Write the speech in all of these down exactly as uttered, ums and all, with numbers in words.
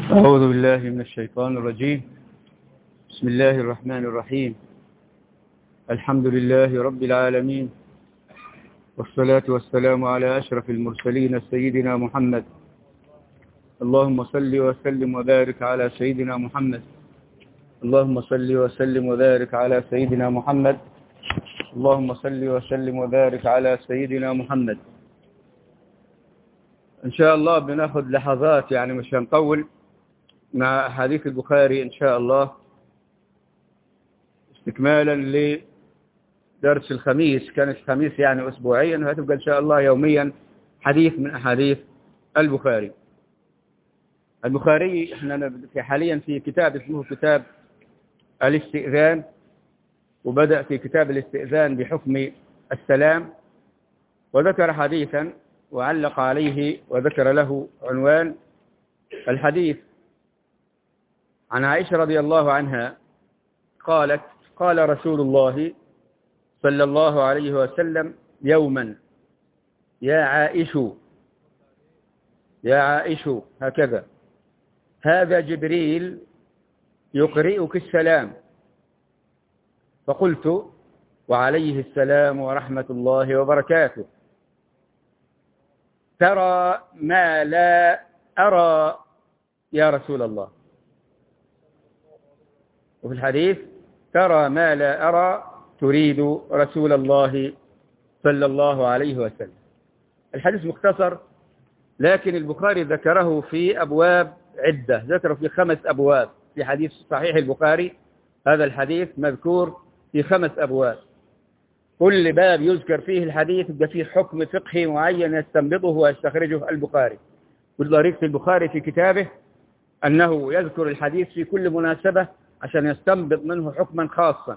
أعوذ بالله من الشيطان الرجيم. بسم الله الرحمن الرحيم. الحمد لله رب العالمين، والصلاة والسلام على أشرف المرسلين سيدنا محمد. اللهم صل وسلم وبارك على سيدنا محمد. اللهم صل وسلم وبارك على سيدنا محمد. اللهم صل وسلم وبارك على سيدنا محمد. إن شاء الله بناخذ لحظات، يعني مش هنطول مع أحاديث البخاري إن شاء الله، استكمالا لدرس الخميس. كان الخميس يعني أسبوعيا، وهتبقى إن شاء الله يوميا حديث من أحاديث البخاري. البخاري احنا في حاليا في كتاب اسمه كتاب الاستئذان، وبدأ في كتاب الاستئذان بحكم السلام، وذكر حديثا وعلق عليه وذكر له عنوان. الحديث عن عائشة رضي الله عنها قالت: قال رسول الله صلى الله عليه وسلم يوما: يا عائش يا عائش هكذا، هذا جبريل يقرئك السلام. فقلت: وعليه السلام ورحمة الله وبركاته. ترى ما لا أرى يا رسول الله. وفي الحديث: ترى ما لا أرى تريد رسول الله صلى الله عليه وسلم. الحديث مختصر، لكن البخاري ذكره في أبواب عدة، ذكره في خمس أبواب. في حديث صحيح البخاري هذا الحديث مذكور في خمس أبواب، كل باب يذكر فيه الحديث يبقى فيه حكم فقهي معين يستنبطه ويستخرجه البخاري. والطريق في البخاري في كتابه أنه يذكر الحديث في كل مناسبة عشان يستنبط منه حكما خاصا.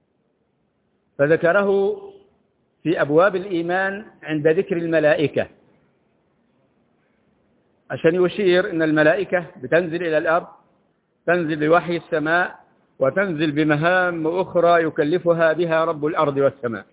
فذكره في أبواب الإيمان عند ذكر الملائكة، عشان يشير أن الملائكة بتنزل إلى الأرض، تنزل بوحي السماء، وتنزل بمهام أخرى يكلفها بها رب الأرض والسماء.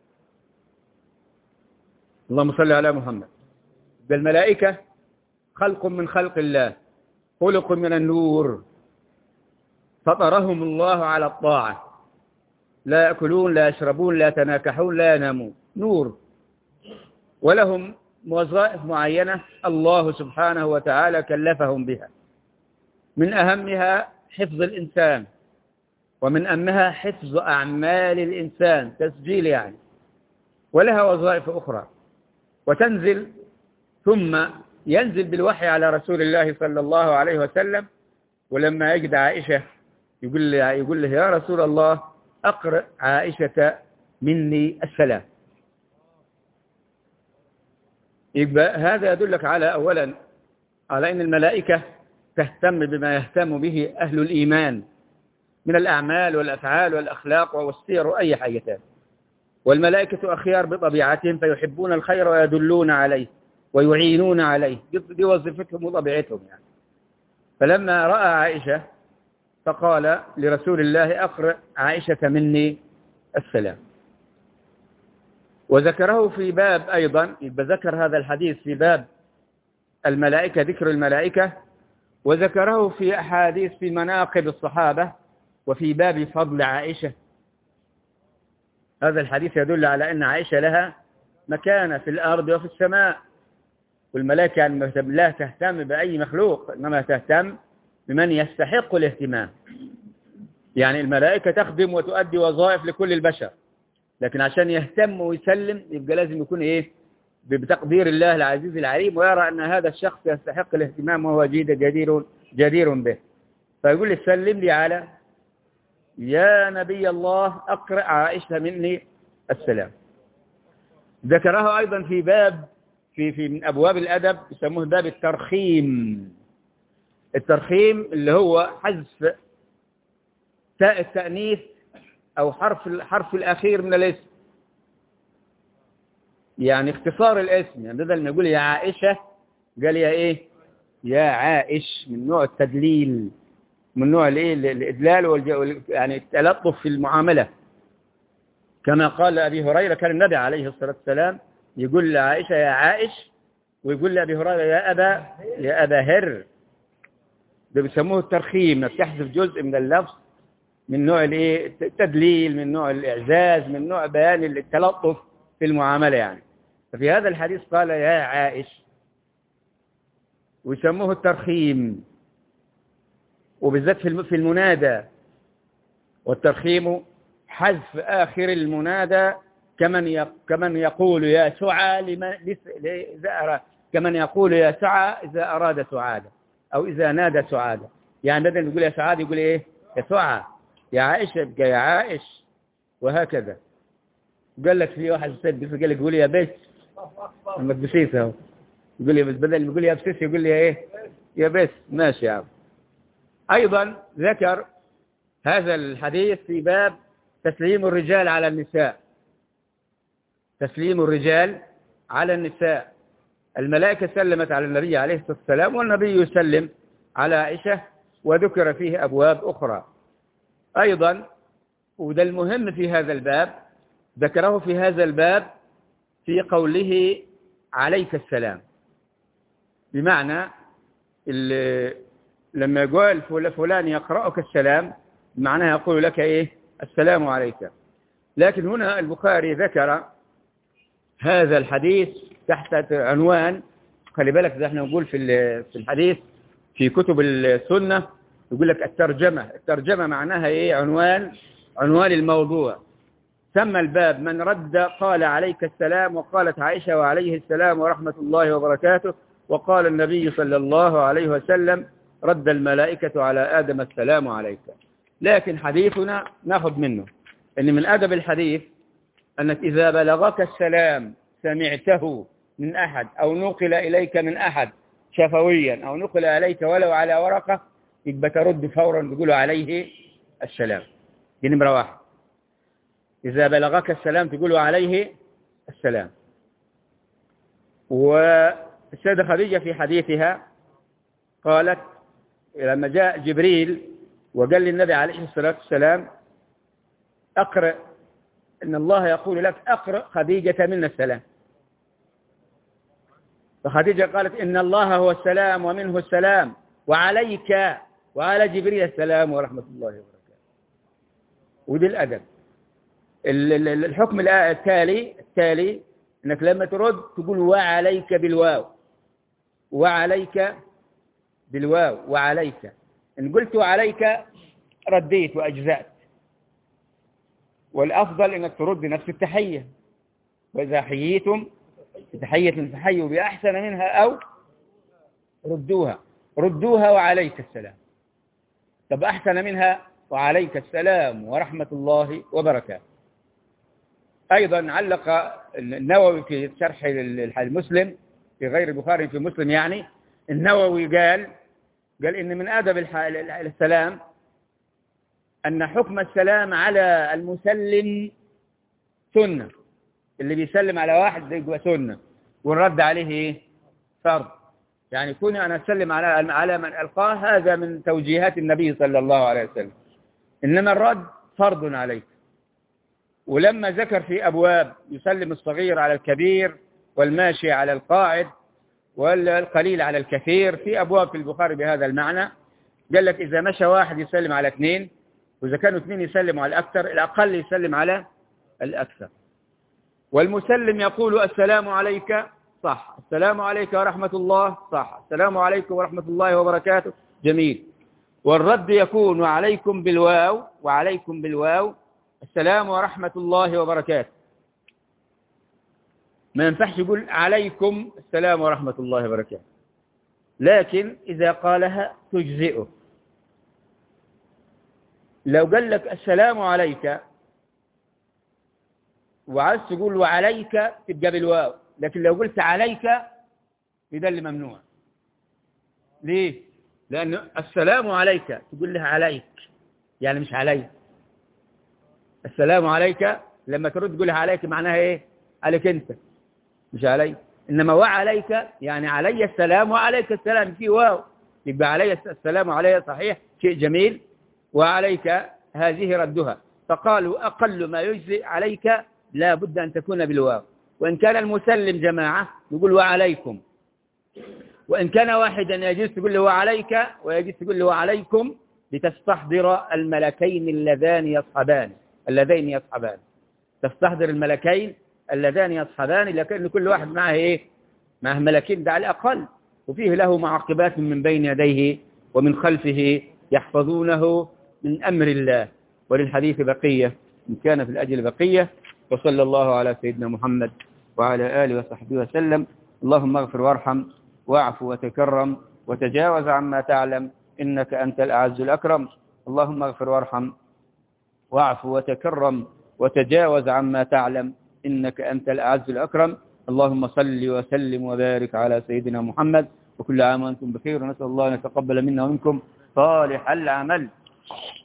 اللهم صل على محمد. بالملائكة خلق من خلق الله، خلق من النور، فطرهم الله على الطاعة، لا يأكلون لا يشربون لا يتناكحون لا ينامون، نور. ولهم وظائف معينة الله سبحانه وتعالى كلفهم بها، من أهمها حفظ الإنسان، ومن أهمها حفظ أعمال الإنسان، تسجيل يعني. ولها وظائف أخرى. وتنزل ثم ينزل بالوحي على رسول الله صلى الله عليه وسلم. ولما يجد عائشة يقول له, يقول له يا رسول الله أقرأ عائشة مني السلام. يبقى هذا يدلك على أولا على أن الملائكة تهتم بما يهتم به أهل الإيمان من الأعمال والأفعال والأخلاق والسير وأي حاجة. والملائكة أخيار بطبيعتهم، فيحبون الخير ويدلون عليه ويعينون عليه، دي وظيفتهم وطبيعتهم يعني. فلما رأى عائشة فقال لرسول الله أقرأ عائشة مني السلام. وذكره في باب أيضا، يبقى ذكر هذا الحديث في باب الملائكة، ذكر الملائكة، وذكره في أحاديث في مناقب الصحابة وفي باب فضل عائشة. هذا الحديث يدل على أن عائشة لها مكانة في الأرض وفي السماء. والملائكة لا تهتم بأي مخلوق، إنما تهتم بمن يستحق الاهتمام. يعني الملائكة تخدم وتؤدي وظائف لكل البشر، لكن عشان يهتم ويسلم يبقى لازم يكون إيه؟ بتقدير الله العزيز العليم، ويرى أن هذا الشخص يستحق الاهتمام وهو جدير جدير به. فيقول لي سلم لي على يا نبي الله أقرأ عائشة مني السلام. ذكرها أيضا في باب في في من أبواب الأدب يسموه باب الترخيم. الترخيم اللي هو حذف تاء التأنيث أو حرف الحرف الأخير من الاسم، يعني اختصار الاسم. يعني بدل ما يقول يا عائشة قال يا إيه؟ يا عائش، من نوع التدليل، من نوع الايه الإدلال والج... يعني التلطف في المعاملة. كما قال أبي هريرة، كان النبي عليه الصلاة والسلام يقول لعائشة يا عائش، ويقول لأبي هريرة يا أبا يا أبا هر. ده بيسموه الترخيم، انك تحذف جزء من اللفظ من نوع الايه التدليل، من نوع الاعزاز، من نوع بيان التلطف في المعامله يعني. ففي هذا الحديث قال يا عائش، ويسموه الترخيم، وبالذات في في المنادى. والترخيم حذف آخر المنادى كمن كمن يقول يا سعى لمن إذا أراد، كمن يقول يا سعى إذا أراد سعادة، أو إذا نادى سعادة. يعني بدل يقول يا سعادة يقول إيه؟ يا سعى، يا عائشة يبقى يا عائش، وهكذا. قال لك في واحد قال لك يقول يا بس، لما تبسيس اهو يقول لي بس، بدل يقول لي يا بسيس يقول لي ايه؟ يا بس. ماشي يا عم. أيضا ذكر هذا الحديث في باب تسليم الرجال على النساء. تسليم الرجال على النساء. الملائكة سلمت على النبي عليه الصلاة والسلام، والنبي يسلم على عائشة، وذكر فيه أبواب أخرى أيضا. وده المهم في هذا الباب، ذكره في هذا الباب في قوله عليك السلام، بمعنى لما يقول فلان يقرأك السلام معناها يقول لك إيه؟ السلام عليك. لكن هنا البخاري ذكر هذا الحديث تحت عنوان، خلي بالك ده احنا نقول في في الحديث في كتب السنة يقول لك الترجمة. الترجمة معناها ايه؟ عنوان، عنوان الموضوع. سمى الباب من رد قال عليك السلام، وقالت عائشة وعليه السلام ورحمة الله وبركاته، وقال النبي صلى الله عليه وسلم رد الملائكة على آدم السلام عليك. لكن حديثنا ناخذ منه ان من أدب الحديث أنك إذا بلغك السلام سمعته من أحد أو نقل إليك من أحد شفويا أو نقل إليك ولو على ورقة، يبقى ترد فورا تقول عليه السلام. دي نمرة واحد. إذا بلغك السلام تقول عليه السلام. والسيدة خديجة في حديثها قالت لما جاء جبريل وقال للنبي عليه الصلاة والسلام أقرأ، إن الله يقول لك أقرأ خديجة منا السلام. فخديجة قالت إن الله هو السلام ومنه السلام وعليك وعلى جبريل السلام ورحمة الله وبركاته. ودي الأدب. الحكم التالي التالي إنك لما ترد تقول وعليك بالواو، وعليك بالواو وعليك. إن قلت وعليك رديت وأجزأت، والأفضل إنك ترد نفس التحية. وإذا حييتم بتحية فحيوا بأحسن منها أو ردوها. ردوها وعليك السلام. طب أحسن منها وعليك السلام ورحمة الله وبركاته. أيضا علق النووي في شرح المسلم في غير البخاري في مسلم، يعني النووي قال قال إن من آداب السلام أن حكم السلام على المسلم سنة. اللي بيسلم على واحد يبقى سنة، والرد عليه إيه؟ فرض. يعني كوني أنا أسلم على على من ألقاه، هذا من توجيهات النبي صلى الله عليه وسلم، إنما الرد فرض عليك. ولما ذكر في أبواب يسلم الصغير على الكبير والماشي على القاعد والقليل على الكثير، في أبواب في البخاري بهذا المعنى. قال لك إذا مشى واحد يسلم على اثنين، وإذا كانوا اثنين يسلموا على الأكثر، الأقل يسلم على الأكثر. والمسلم يقول السلام عليك، صح، السلام عليك ورحمة الله، صح، السلام عليكم ورحمة الله وبركاته، جميل. والرد يكون وعليكم بالواو، وعليكم بالواو، السلام ورحمة الله وبركاته. ما ينفعش يقول عليكم السلام ورحمة الله وبركاته، لكن إذا قالها تجزئه. لو قال لك السلام عليك وعايز تقول وعليك تبقى بالواو، لكن لو قلت عليك يبقى اللي ممنوع. ليه؟ لأن السلام عليك تقول لها عليك، يعني مش علي. السلام عليك لما ترد تقولها عليك معناها ايه؟ عليك انت، مش علي. انما وعليك يعني علي السلام وعليك السلام، في واو، يبقى علي السلام وعلي صحيح، شيء جميل. وعليك هذه ردها. فقالوا أقل ما يجزي عليك لا بد أن تكون بالواو. وإن كان المسلم جماعة يقول وعليكم. وإن كان واحدا يجوز تقول له عليك ويجوز تقول له عليكم، لتستحضر الملكين اللذان يصحبان اللذين يصحبان تستحضر الملكين اللذان يصحبان، لكن كل واحد معه إيه؟ معه ملكين، ده على الأقل، وفيه له معقبات من بين يديه ومن خلفه يحفظونه من أمر الله. وللحديث بقية إن كان في الأجل بقية. وصلى الله على سيدنا محمد وعلى آله وصحبه وسلم. اللهم اغفر وارحم واعف وتكرم وتجاوز عما تعلم إنك أنت الأعز الأكرم. اللهم اغفر وارحم واعف وتكرم وتجاوز عما تعلم إنك أنت الأعز الأكرم. اللهم صل وسلم وبارك على سيدنا محمد، وكل عام وأنتم بخير، ونسأل الله أن يتقبل منا ومنكم صالح العمل.